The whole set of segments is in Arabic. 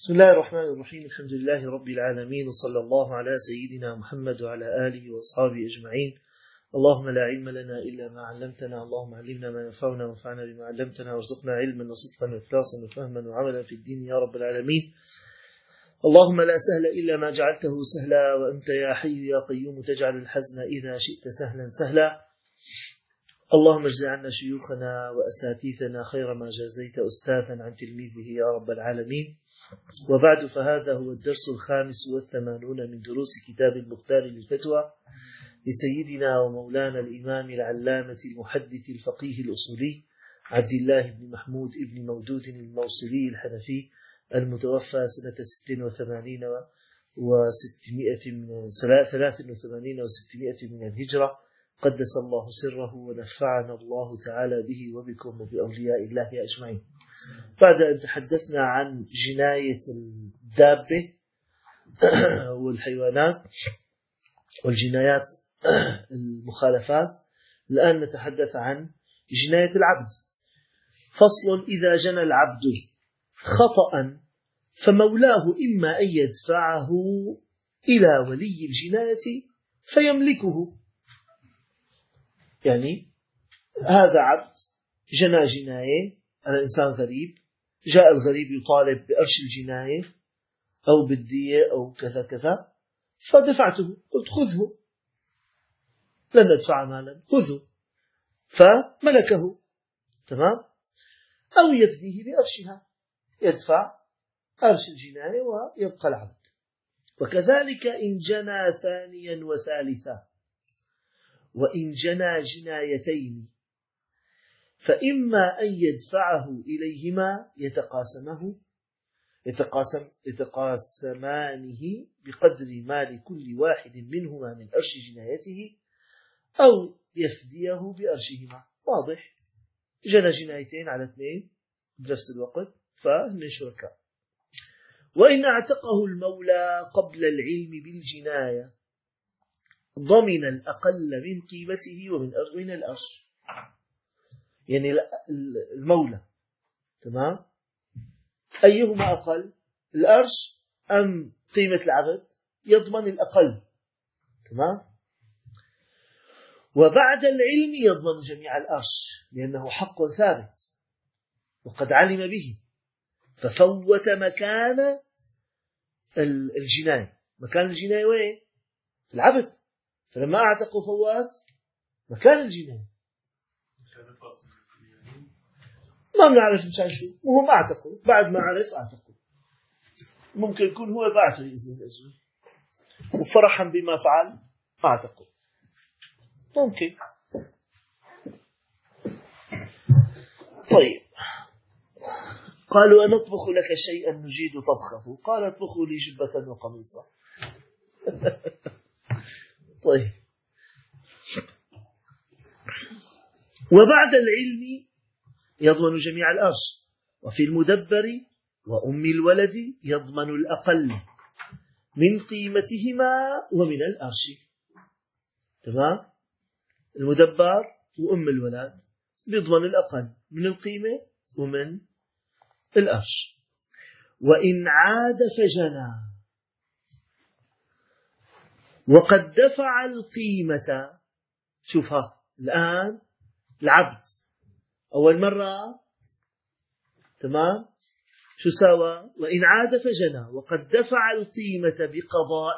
بسم الله الرحمن الرحيم. الحمد لله رب العالمين، وصلى الله على سيدنا محمد وعلى آله وأصحابه أجمعين. اللهم لا علم لنا إلا ما علمتنا، اللهم علمنا ما ينفعنا وانفعنا بما علمتنا، وارزقنا علما وصدقا وإخلاصا وفهما وعملا في الدين يا رب العالمين. اللهم لا سهل إلا ما جعلته سهلا، وأنت يا حي يا قيوم تجعل الحزن إذا شئت سهلا سهلا. اللهم اجز عنا شيوخنا وأساتذتنا خير ما جازيت أستاذا عن تلميذه يا رب العالمين. وبعد، فهذا هو الدرس 85 من دروس كتاب المختار للفتوى لسيدنا ومولانا الإمام العلامة المحدث الفقيه الأصولي عبد الله بن محمود بن مودود الموصلي الحنفي، المتوفى سنة 86 و600 من الهجرة، قدس الله سره ونفعنا الله تعالى به وبكم وبأولياء الله أجمعين. بعد أن تحدثنا عن جناية الدابة والحيوانات والجنايات المخالفات، الآن نتحدث عن جناية العبد. فصل: إذا جنى العبد خطأ فمولاه إما أن يدفعه إلى ولي الجناية فيملكه. يعني هذا عبد جنى جناية على إنسان غريب، جاء الغريب يطالب بأرش الجناية أو بالدية أو كذا كذا، فدفعته، قلت خذه، لن أدفع مالا، خذه، فملكه، تمام؟ أو يفديه بأرشها، يدفع أرش الجناية ويبقى العبد. وكذلك إن جنى ثانيا وثالثا، وإن جنى جنايتين فإما أن يدفعه إليهما يتقاسمانه بقدر ما لكل واحد منهما من أرش جنايته، أو يفديه بأرشهما. واضح؟ جنى جنايتين على اثنين بنفس الوقت فهن شركاء. وإن اعتقه المولى قبل العلم بالجناية ضمن الأقل من قيمته ومن الأرش. يعني المولى، تمام؟ أيهما أقل، الأرش أم قيمة العبد؟ يضمن الأقل، تمام؟ وبعد العلم يضمن جميع الأرش، لأنه حق ثابت وقد علم به، ففوت مكان الجناية. مكان الجناية وين؟ العبد، فلما أعتقوا فوات مكان الجناية. ما بنعرف مشان شو، وهم اعتقوا، بعد ما عرف اعتقوا. ممكن يكون هو بعته يزين الأزول وفرحا بما فعل اعتقوا، ممكن. طيب، قالوا: أنطبخ لك شيئا نجيد طبخه؟ قال: اطبخوا لي جبة وقميصا. طيب، وبعد العلم يضمن جميع الأرش. وفي المدبر وأم الولد يضمن الأقل من قيمتهما ومن الأرش، تمام؟ المدبر وأم الولد بيضمن الأقل من القيمة ومن الأرش. وإن عاد فجنى وقد دفع القيمة، شوفها الآن، العبد أول مرة، تمام؟ شو سوى؟ وإن عاد فجنى وقد دفع القيمة بقضاء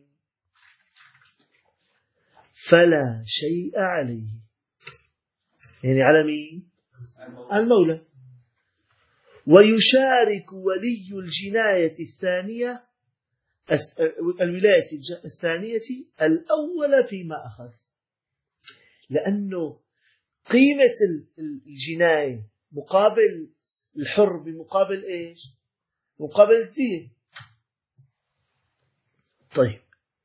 فلا شيء عليه. يعني على مين؟ المولى. ويشارك ولي الجناية الثانية الولاية الثانية الأول فيما أخذ، لأنه قيمة الجناية مقابل الحر بمقابل إيش؟ مقابل الدين. طيب،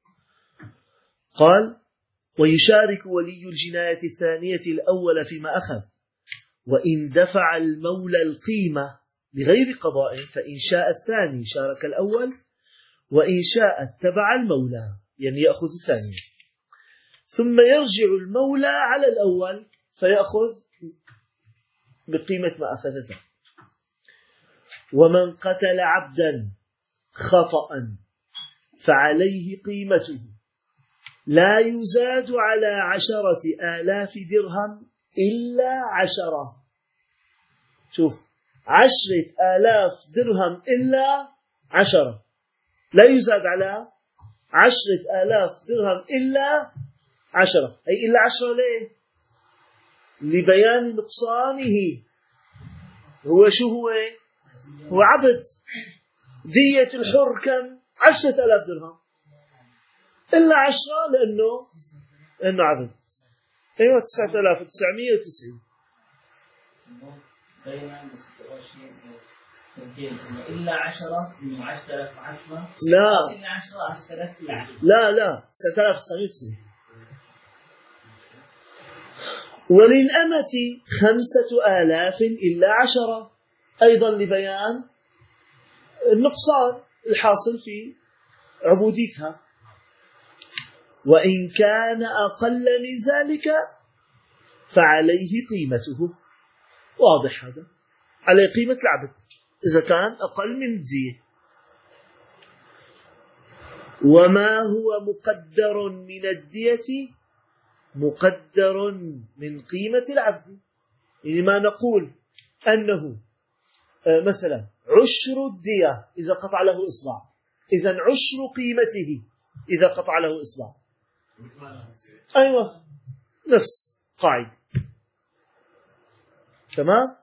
قال: ويشارك ولي الجناية الثانية الأول فيما أخذ، وإن دفع المولى القيمة بغير قضاء فإن شاء الثاني شارك الأول، وإن شاء اتبع المولى، يعني يأخذ الثاني، ثم يرجع المولى على الأول فيأخذ بقيمة ما أخذ ذا. ومن قتل عبدا خطأ فعليه قيمته لا يزاد على 10,000 درهم إلا 10. شوف 10,000 درهم إلا 10، لا يزاد على 10,000 درهم إلا 10. أي إلا 10 ليه؟ لبيان نقصانه. هو شو هو عبد. دية الحر كم؟ 10,000 درهم إلا 10 لأنه عبد. أيوة 9,990. إلا 10 من 10,000 لا إلا 10 10,000 إلا 10. لا 9,990. وللأمة 5,000 إلا 10 أيضا لبيان النقصان الحاصل في عبوديتها. وإن كان أقل من ذلك فعليه قيمته. واضح هذا؟ عليه قيمة العبد إذا كان أقل من الدية. وما هو مقدر من الدية مقدر من قيمة العبد. يعني ما نقول أنه مثلا عشر الدية إذا قطع له إصبع، إذا عشر قيمته إذا قطع له إصبع. أيوة نفس قاعدة. تمام.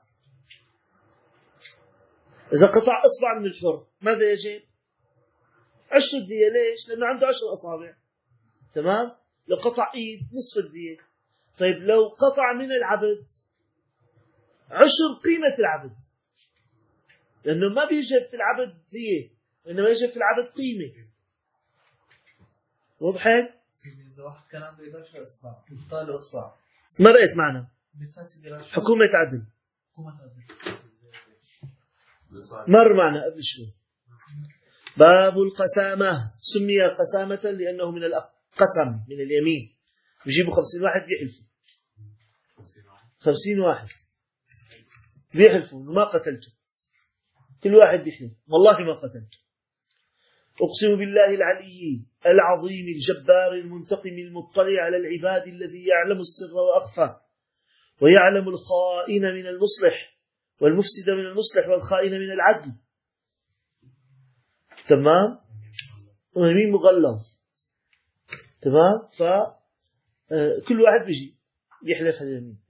إذا قطع إصبع من الحر ماذا يجب؟ عشر الدية. ليش؟ لأنه عنده 10 أصابع. تمام. لو قطع إيد نصف الدية. طيب لو قطع من العبد عشر قيمة العبد، لأنه ما بيجب في العبد دية وإنما يجب في العبد قيمة. وضحت؟ إذا واحد كان عنده 11 إصبع يقطع إصبع، مرقت معنا حكومة عدل، مر معنا قبل شوي. باب القسامة. سمي قسامة لأنه من القسم، من اليمين. بيجيبوا 50 واحد بيحلفوا، 50 واحد بيحلفوا ما قتلته. كل واحد بيحلف والله ما قتلته. أقسم بالله العلي العظيم الجبار المنتقم المطلع على العباد الذي يعلم السر وأخفى ويعلم الخائن من المصلح والمفسد من المصلح والخائن من العدل. تمام. ويمين مغلظ. تمام. فكل واحد بيجي يحلف هذا اليمين.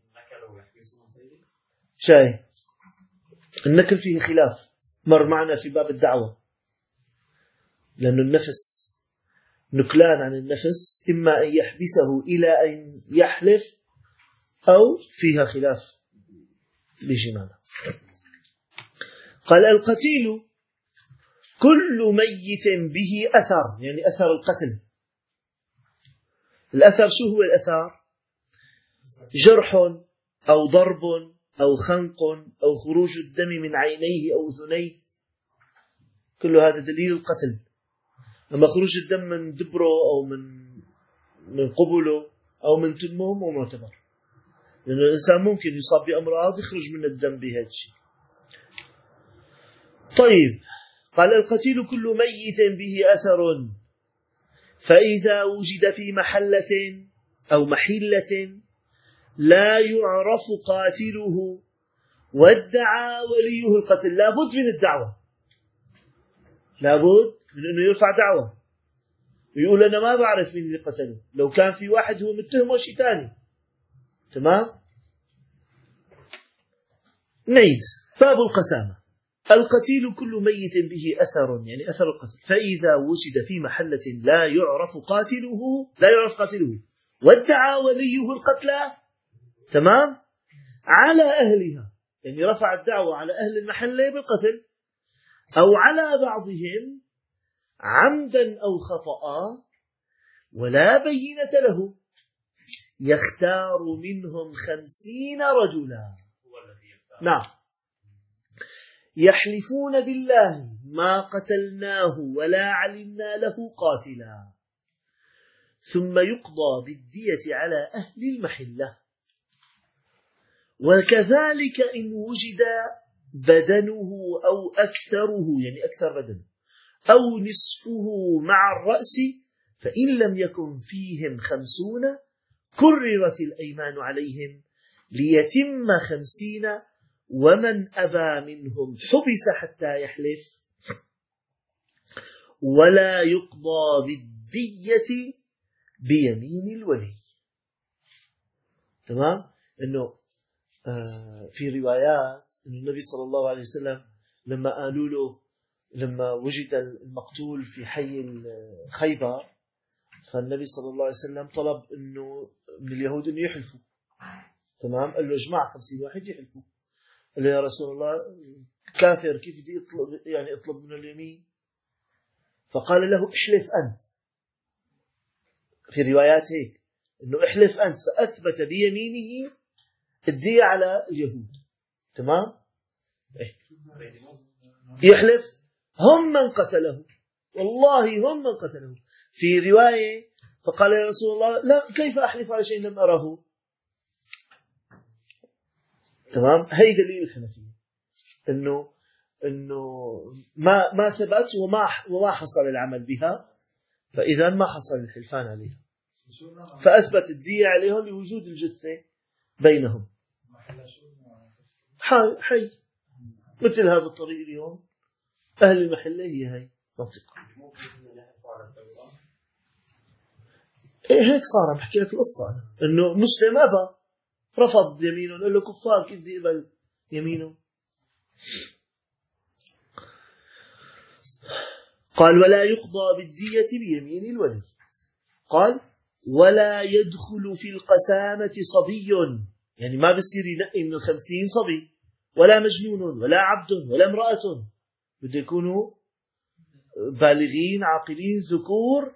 شايف النكل فيه خلاف، مر معنا في باب الدعوة، لأن النفس نكلان عن النفس، إما أن يحبسه إلى أن يحلف أو فيها خلاف بيجي معنا. قال القتيل كل ميت به أثر، يعني أثر القتل. الأثر شو هو الأثر؟ جرح أو ضرب أو خنق أو خروج الدم من عينيه أو أذنيه، كل هذا دليل القتل. أما خروج الدم من دبره أو من قبله أو من تمه مو معتبر، لأن الإنسان ممكن يصاب بأمراض يخرج من الدم بهذا الشيء. طيب. قال القتيل كل ميت به أثر، فإذا وجد في محلة أو محلة لا يعرف قاتله وادعى وليه القتل. لابد من الدعوة، لابد من أنه يرفع دعوة ويقول أنا ما بعرف مين اللي قتله. لو كان في واحد هو متهم وشي تاني. تمام. نعيد. باب القسامة. القتيل كل ميت به أثر، يعني أثر القتل، فإذا وجد في محلة لا يعرف قاتله وادعى وليه القتل، تمام، على أهلها، يعني رفع الدعوة على أهل المحلة بالقتل، أو على بعضهم عمدا أو خطأ ولا بينة له، يختار منهم 50 رجلا. نعم. يحلفون بالله ما قتلناه ولا علمنا له قاتلا، ثم يقضى بالدية على أهل المحلة. وكذلك إن وجد بدنه أو أكثره، يعني أكثر بدن، أو نصفه مع الرأس، فإن لم يكن فيهم 50 كررت الأيمان عليهم ليتم 50، ومن أبى منهم حبس حتى يحلف، ولا يقضى بالدية بيمين الولي. تمام؟ إنه في روايات إن النبي صلى الله عليه وسلم لما قالوا له، لما وجد المقتول في حي خيبر، فالنبي صلى الله عليه وسلم طلب إنه من اليهود إنه يحلفوا. تمام؟ قال له اجمع 50 واحد يحلفوا. قال له يا رسول الله كافر كيف بدي اطلب منه اليمين؟ فقال له احلف أنت. في روايات هيك إنه احلف أنت، فأثبت بيمينه الدية على اليهود. تمام؟ يحلف هم من قتله، والله هم من قتله. في رواية فقال يا رسول الله لا، كيف أحلف على شيء لم أره؟ تمام؟ هي دليل الحنفية، إنه ما ثبت وما حصل العمل بها، فإذا ما حصل الحلفان عليها، فأثبت الدية عليهم لوجود الجثة بينهم. حي مثل هذا الطريق اليوم أهل المحلة هي هاي منطقة. هيك صار. بحكي لك القصة إنه مسلم أبى، رفض يمينه، قال له كفار كيف بدي يقبل يمينه؟ قال ولا يقضى بالدية بيمين الولي. قال ولا يدخل في القسامة صبي، يعني ما بصير ينقي من 50 صبي، ولا مجنون، ولا عبد، ولا امرأة، بده يكونوا بالغين عاقلين ذكور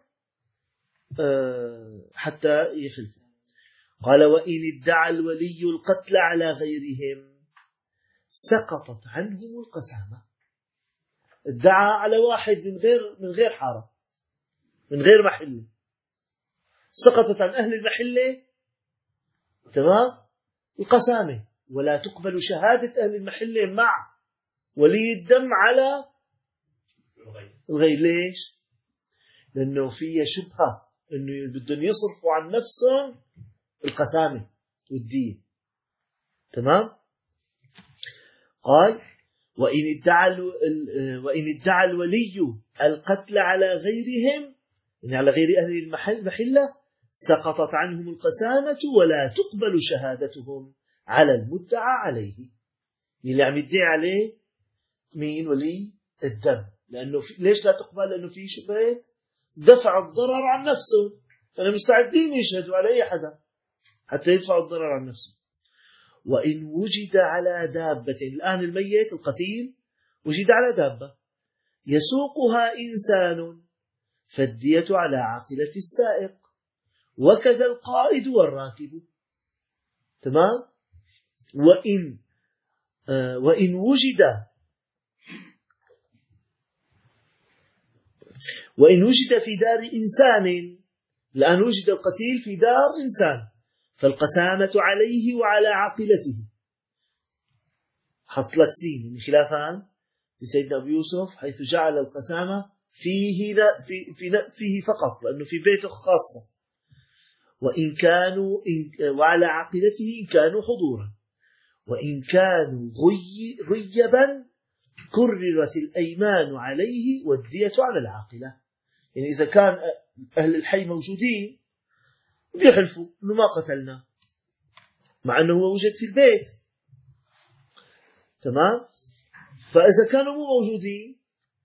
حتى يحلفوا. قال وإن ادعى الولي القتل على غيرهم سقطت عنهم القسامة. ادعى على واحد من غير حارة، من غير محلة، سقطت عن أهل المحلة. تمام؟ القسامة. ولا تقبل شهادة أهل المحلة مع ولي الدم على الغير. ليش؟ لأنه فيها شبهة أنه بدهم يصرفوا عن نفسهم القسامة والدية. تمام؟ قال وإن ادعى الولي القتل على غيرهم، يعني على غير أهل المحلة، سقطت عنهم القسامة ولا تقبل شهادتهم على المدعى عليه. اللي عم يدعي عليه مين؟ ولي الدم. لأنه ليش لا تقبل؟ لأنه في شبهة دفع الضرر عن نفسه، فأنا مستعدين يشهدوا على أي حدا حتى يدفعوا الضرر عن نفسه. وإن وجد على دابة، الآن الميت القتيل وجد على دابة يسوقها إنسان، فالدية على عاقلة السائق، وكذا القائد والراكب. تمام؟ وإن وجد في دار إنسان، الآن وجد القتيل في دار إنسان، فالقسامة عليه وعلى عاقلته. حط لك سين من خلافان لسيدنا أبو يوسف، حيث جعل القسامة فيه فقط، لأنه في بيته خاصة. وإن كانوا وعلى عاقلته إن كانوا حضورا، وإن كانوا غيبا كررت الأيمان عليه والدية على العاقلة. يعني إذا كان أهل الحي موجودين بيحلفوا إنه ما قتلنا، مع أنه هو وجد في البيت. تمام؟ فإذا كانوا مو موجودين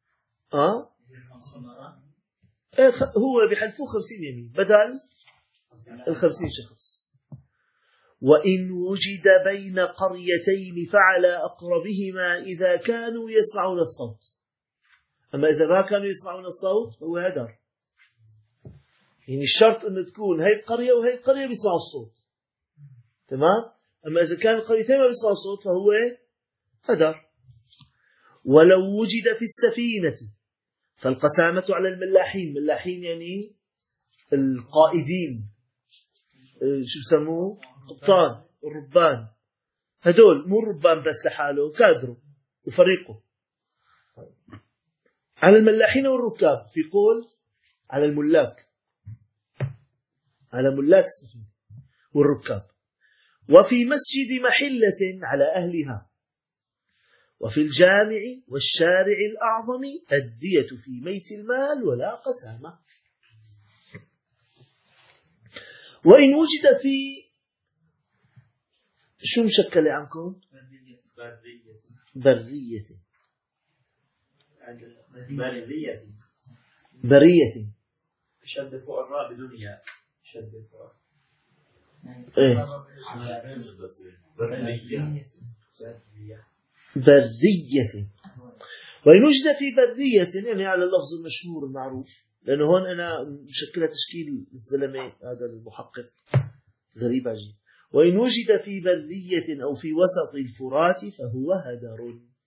هو بيحلفوه 50 يمين بدل 50 شخص. وإن وجد بين قريتين فعلى أقربهما إذا كانوا يسمعون الصوت. أما إذا ما كانوا يسمعون الصوت هو هدر. يعني الشرط أنه تكون هاي القرية وهي القرية بيسمعوا الصوت. تمام؟ أما إذا كان القريتين ما بيسمعوا الصوت فهو هدر. ولو وجد في السفينة فالقسامة على الملاحين. ملاحين يعني القائدين، شو بسموه؟ قبطان، الربان. هدول مو الربان بس لحاله، كادروا وفريقه. على الملاحين والركاب، في قول على الملاك، على ملاك السفينة والركاب. وفي مسجد محلة على أهلها. وفي الجامع والشارع الأعظم الدية في ميت المال ولا قسامة. وإن وجد في شو مشكلة عنكم؟ برية. برية. شد فوق الراء بدون ياء. شد فوق. إيه. برية. وإن وجد في برية، يعني على اللفظ المشهور المعروف، لأنه هون أنا مشكلة تشكيل الزلمة هذا المحقق غريب عجيب. وإن وجد في برية أو في وسط الفرات فهو هدر.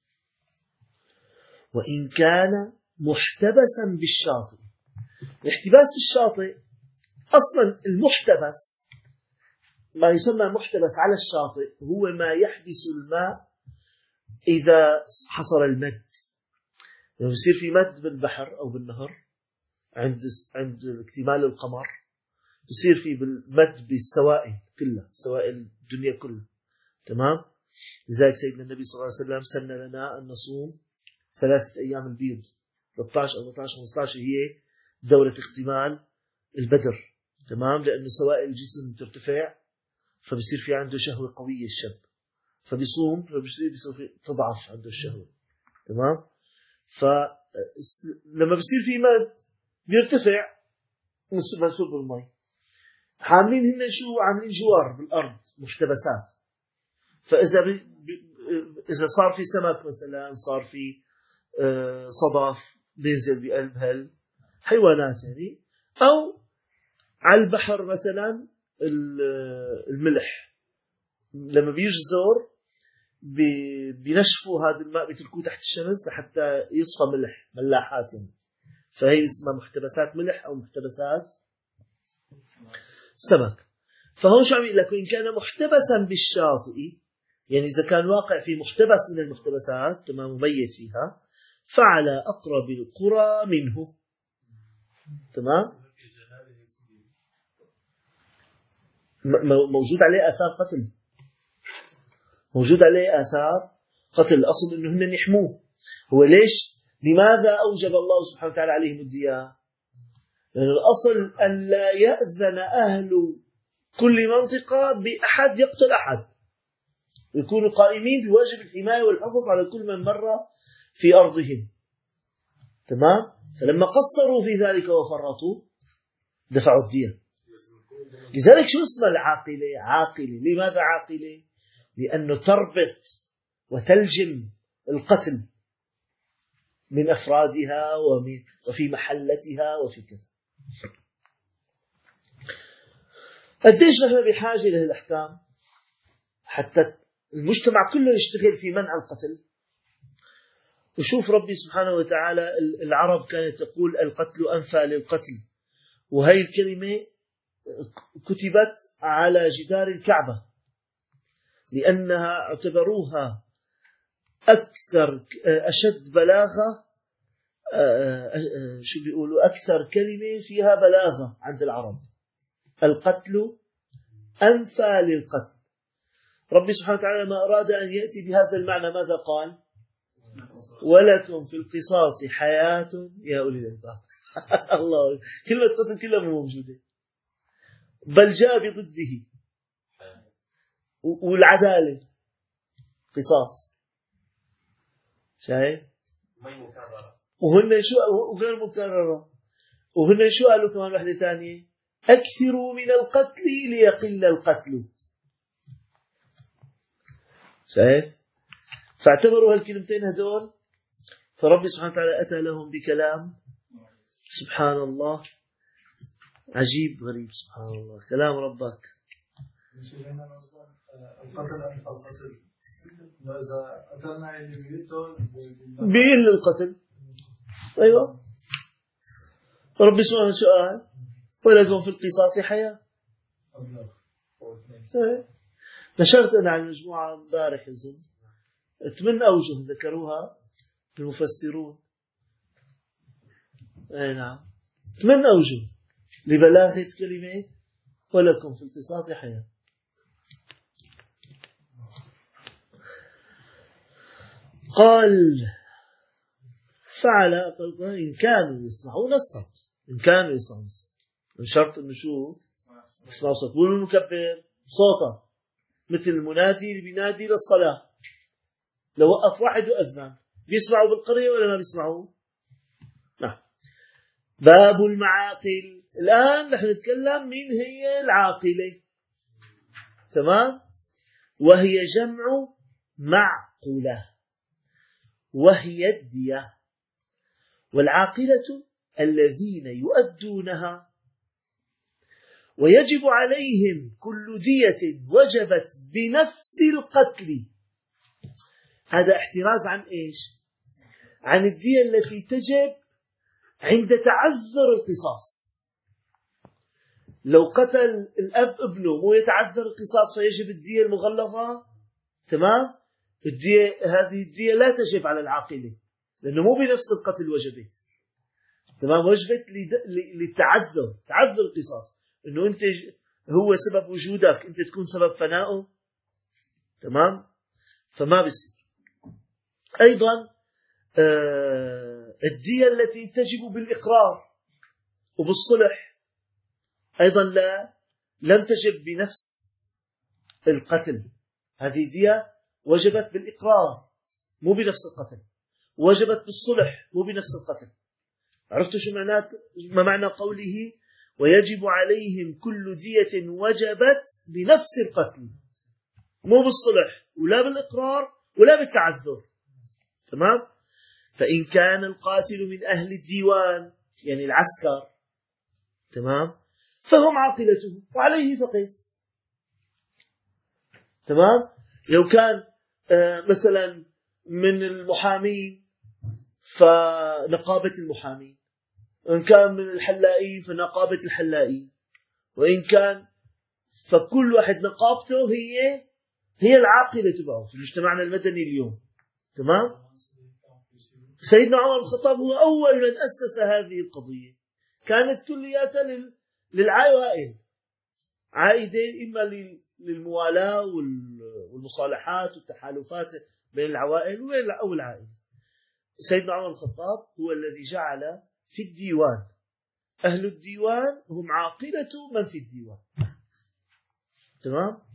وإن كان محتبسا بالشاطئ. الاحتباس بالشاطئ أصلا المحتبس، ما يسمى محتبس على الشاطئ، هو ما يحبس الماء إذا حصل المد. يعني يصير في مد بالبحر أو بالنهر عند اكتمال القمر، يصير في مد بالسوائل كلها، سوائل الدنيا كلها. تمام. لذلك سيدنا النبي صلى الله عليه وسلم سن لنا أن نصوم 3 أيام البيض، 13 أو 14 15 هي دورة اكتمال البدر. تمام. لأن سوائل الجسم ترتفع، فبصير في عنده شهوة قوية الشاب، فبيصوم، فبصير تضعف عنده الشهوة. تمام. فلما بصير في مد بيرتفع منسوب المي. عاملين هن شو؟ عاملين جوار بالأرض محتبسات. فإذا إذا صار في سمك مثلا، صار في صدف بينزل بقلب هالحيوانات يعني، أو على البحر مثلا الملح لما بيجزر بينشفوا هذا الماء، بيتركوه تحت الشمس لحتى يصفى ملح، ملاحات يعني. فهي اسمها محتبسات ملح أو محتبسات سمك. فهون شو عم يقول لك؟ وإن كان محتبسا بالشاطئ، يعني إذا كان واقع في محتبس من المحتبسات، تمام، مبيت فيها، فعلى أقرب القرى منه. تمام. موجود عليه آثار قتل، موجود عليه آثار قتل. الأصل إنه هن يحموه. هو ليش؟ لماذا أوجب الله سبحانه وتعالى عليهم الدية؟ لأن الأصل أن لا يأذن أهل كل منطقة بأحد يقتل أحد، يكونوا قائمين بواجب الحماية والحفظ على كل من مر في أرضهم. تمام. فلما قصروا في ذلك وفرطوا دفعوا الدية. لذلك شو اسمها العاقلة؟ عاقلة. لماذا عاقلة؟ لأنه تربط وتلجم القتل من أفرادها وفي محلتها وفي كذا. قديش نحن بحاجة للأحكام حتى المجتمع كله يشتغل في منع القتل. وشوف ربي سبحانه وتعالى، العرب كانت تقول القتل أنفى للقتل، وهي الكلمة كتبت على جدار الكعبة لأنها اعتبروها أكثر أشد بلاغة، شو بيقولوا، أكثر كلمة فيها بلاغة عند العرب. القتل أنفى للقتل. ربي سبحانه وتعالى ما أراد أن يأتي بهذا المعنى ماذا قال؟ ولكم في القصاص حياة يا أولي الألباب. الله، كلمة قتل كلها موجودة، بل جاء بضده. والعدالة قصاص، شايف؟ وهن شو؟ وغير مكررة. وهن شو قالوا كمان واحدة ثانية؟ أكثروا من القتل ليقل القتل. شايف؟ فاعتبروا هالكلمتين هدول. فربي سبحانه وتعالى أتى لهم بكلام سبحان الله عجيب غريب. سبحان الله، كلام ربك. بيقل القتل. أيوة. ربي سبحانه وتعالى ولكم في القصاص حياة. نشرت أنا عن مجموعة امبارح يزن 8 أوجه ذكروها المفسرون نعم 8 أوجه لبلاغة كلمة ولكم في القصاص حياة. قال فعل إن كانوا يسمعون الصوت، إن كانوا يسمعون الصوت، من شرط إنه شو يسمعوا صوت. والمكبر صوته مثل المنادي اللي بينادي للصلاة، لو وقف واحد وأذن بيسمعوا بالقرية ولا ما بيسمعوا؟ نعم. باب المعاقل. الآن نحن نتكلم مين هي العاقلة، تمام؟ وهي جمع معقولة، وهي الدية. والعاقلة الذين يؤدونها ويجب عليهم كل دية وجبت بنفس القتل. هذا احتراز عن إيش؟ عن الدية التي تجب عند تعذر القصاص. لو قتل الأب ابنه مو يتعذر القصاص فيجب الدية المغلظة، تمام؟ الدية هذه الدية لا تجب على العاقلة لأنه مو بنفس القتل وجبت، تمام؟ وجبت للتعذر، تعذر القصاص، إنه أنت هو سبب وجودك، أنت تكون سبب فنائه، تمام؟ فما بيصير. أيضا الدية التي تجب بالإقرار وبالصلح أيضا لم تجب بنفس القتل. هذه دية وجبت بالإقرار مو بنفس القتل، وجبت بالصلح مو بنفس القتل. عرفتوا شو ما معنى قوله ويجب عليهم كل دية وجبت بنفس القتل؟ مو بالصلح ولا بالإقرار ولا بالتعذر، تمام؟ فإن كان القاتل من أهل الديوان يعني العسكر، تمام، فهم عاقلته وعليه فقيس، تمام. لو كان مثلا من المحامين فنقابة المحامين، وإن كان من الحلائين فنقابة الحلائين، وإن كان فكل واحد نقابته هي العاقلة تبعه في مجتمعنا المدني اليوم، تمام. سيدنا عمر بن الخطاب هو أول من أسس هذه القضية، كانت كلياتها للعائلة، عائدين إما للموالاة والمصالحات والتحالفات بين العوائل أو العائلة. سيدنا عمر بن الخطاب هو الذي جعل في الديوان أهل الديوان هم عاقلة من في الديوان، تمام.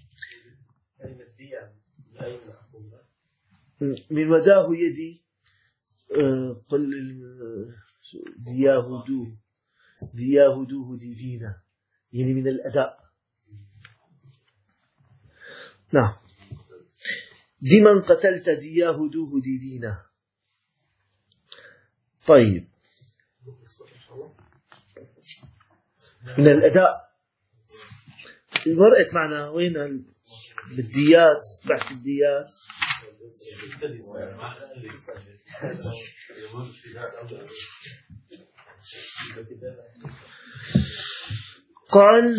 من وداه يدي قل دياهدوه ديدينا، يعني من الأداء. نعم. دي من قتلت دياهدوه ديدينا. طيب، من الأداء مرقت معنا وين بالديات، بحث الديات. قال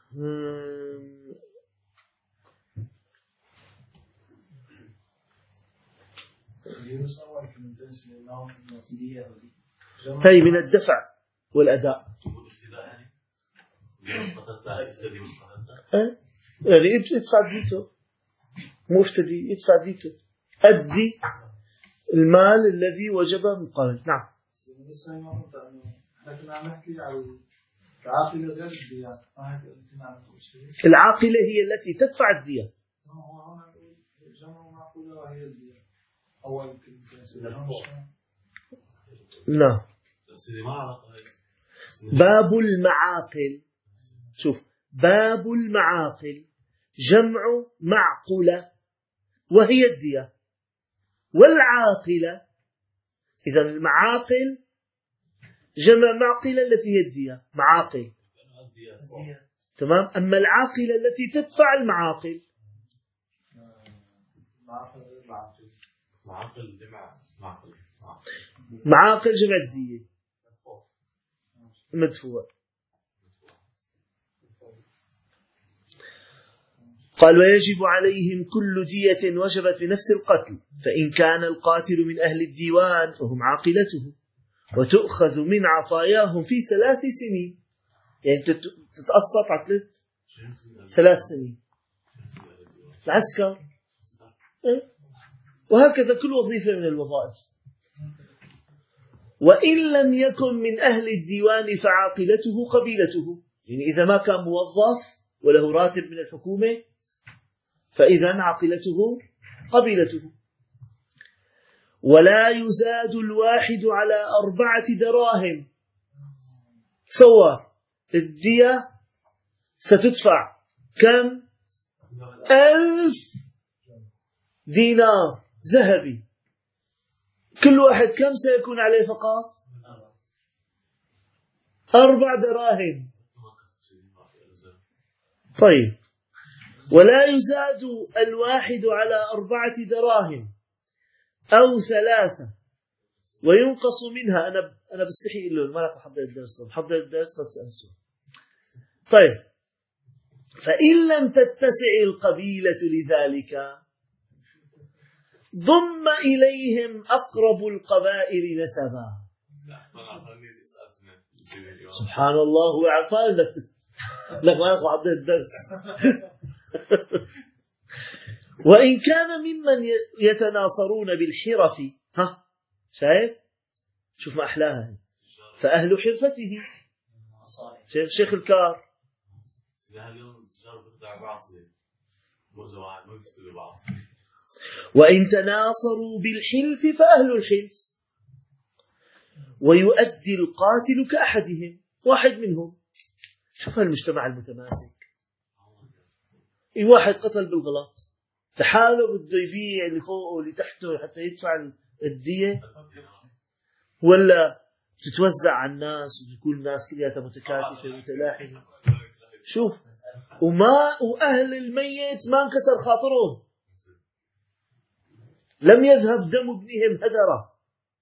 هي من الدفع والأداء، يعني يدفع ديته، مفتدي يدفع ديته، أدي المال الذي وجب مقابل. نعم. العاقلة هي التي تدفع الدية. لا. باب المعاقل، شوف، باب المعاقل جمع معقلة وهي الدية، والعاقلة إذا المعاقل جمع معقلة التي هي الدية، معاقل، تمام. أما العاقلة التي تدفع المعاقل، معاقل جمع الدية مدفوع. قال ويجب عليهم كل دية وجبت بنفس القتل، فإن كان القاتل من أهل الديوان فهم عاقلته، وتؤخذ من عطاياهم في 3 سنين، يعني تتقسط على 3 سنين العسكر. وهكذا كل وظيفة من الوظائف. وإن لم يكن من أهل الديوان فعاقلته قبيلته، يعني إذا ما كان موظف وله راتب من الحكومة فإذا عاقلته قبيلته. ولا يزاد الواحد على 4 دراهم. تصور الدية ستدفع كم؟ 1000 دينار ذهبي. كل واحد كم سيكون عليه فقط؟ 4 دراهم. طيب، ولا يزاد الواحد على 4 دراهم أو 3 وينقص منها. أنا بستحي له ما لك محضر الدرس، محضر الدرس ما تسأل سؤال. طيب، فإن لم تتسع القبيلة لذلك ضم إليهم أقرب القبائل نسبا. سبحان الله، هو عقال لك ما لك محضر الدرس. وإن كان ممن يتناصرون بالحرف، شايف؟ شوف ما أحلاها، فأهل حرفته. شايف شيخ الكار؟ وإن تناصروا بالحلف فأهل الحلف. ويؤدي القاتل كأحدهم، واحد منهم. شوف هالمجتمع المتماسك. واحد قتل بالغلط، لحاله بده يبيع اللي فوقه واللي تحته حتى يدفع الدية، ولا تتوزع على الناس ويكون الناس كلها متكاتفة متلاحمة. شوف، وأهل الميت ما انكسر خاطرهم، لم يذهب دم ابنهم هدرا.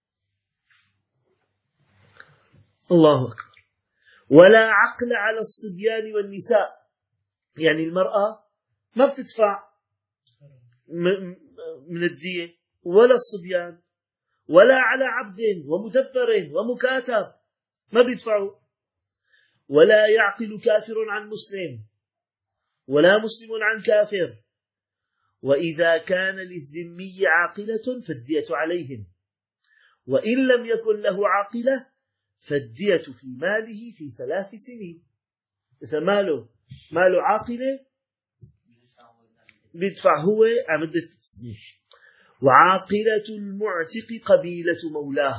الله أكبر. ولا عقل على الصبيان والنساء، يعني المرأة ما بتدفع من الدية، ولا الصبيان، ولا على عبد ومدبر ومكاتب ما بيدفعوا. ولا يعقل كافر عن مسلم ولا مسلم عن كافر. وإذا كان للذمي عاقلة فالدية عليهم، وإن لم يكن له عاقلة فالدية في ماله في 3 سنين. إذا ماله عاقلة بيدفع هو عمدة 3 سنين. وعاقلة المعتق قبيلة مولاه،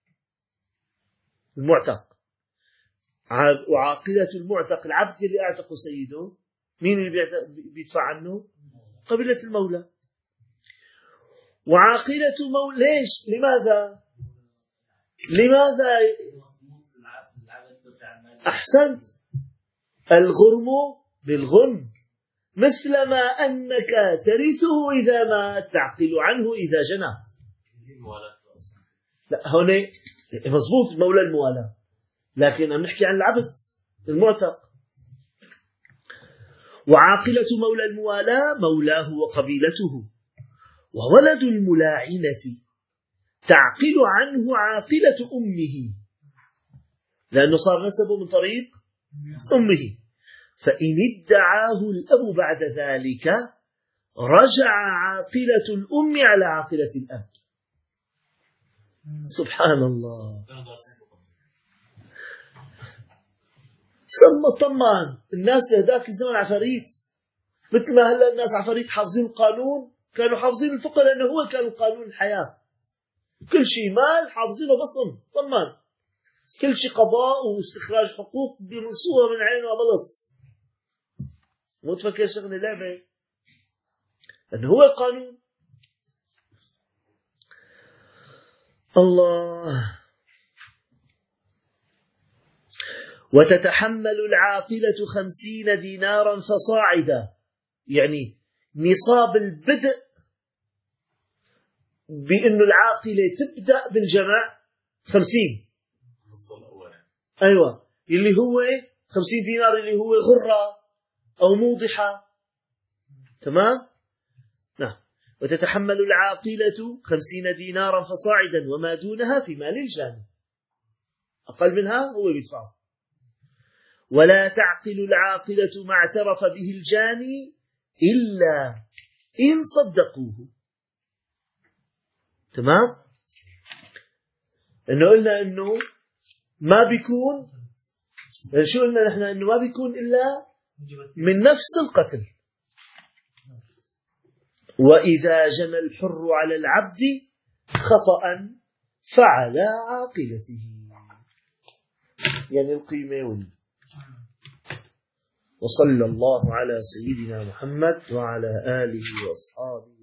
المعتق. وعاقلة المعتق العبد اللي اعتق سيده، مين اللي بيدفع عنه؟ قبيلة المولى. وعاقلة ليش؟ لماذا أحسنت؟ الغرم بالغنم، مثلما أنك ترثه إذا ما تعقل عنه إذا جنى. لا هنا مضبوط مولى الموالاة، لكن عم نحكي عن العبد المعتق. وعاقلة مولى الموالاة مولاه وقبيلته. وولد الملاعنة تعقل عنه عاقلة أمه، لأنه صار نسبه من طريق أمه. فإن ادعاه الأب بعد ذلك رجع عاقلة الأم على عاقلة الأب. سبحان الله. سمى الطمان الناس لهداك الزمن عفاريت، مثل ما هلا الناس عفاريت حافظين القانون، كانوا حافظين الفقه لأنه هو كان قانون الحياة. كل شيء مال حافظينه بصم طمان، كل شيء قضاء واستخراج حقوق بمنصوها من عينه وبلص. مو تفكر شغل لعبة، لأنه هو القانون. الله. وتتحمل العاقلة 50 دينارا فصاعدا، يعني نصاب البدء بأنه العاقلة تبدأ بالجمع 50. أيوة، اللي هو 50 دينار اللي هو غرة أو موضحة. تمام؟ نعم. وتتحمل العاقلة 50 دينارا فصاعدا وما دونها في مال الجاني. أقل منها هو بيدفعه. ولا تعقل العاقلة ما اعترف به الجاني إلا إن صدقوه. تمام؟ إنه قلنا إنه ما بيكون، شو قلنا نحن؟ إنه ما بيكون إلا من نفس القتل. وإذا جنى الحر على العبد خطأ فعلى عاقلته، يعني القيمة. وصلى الله على سيدنا محمد وعلى آله وأصحابه.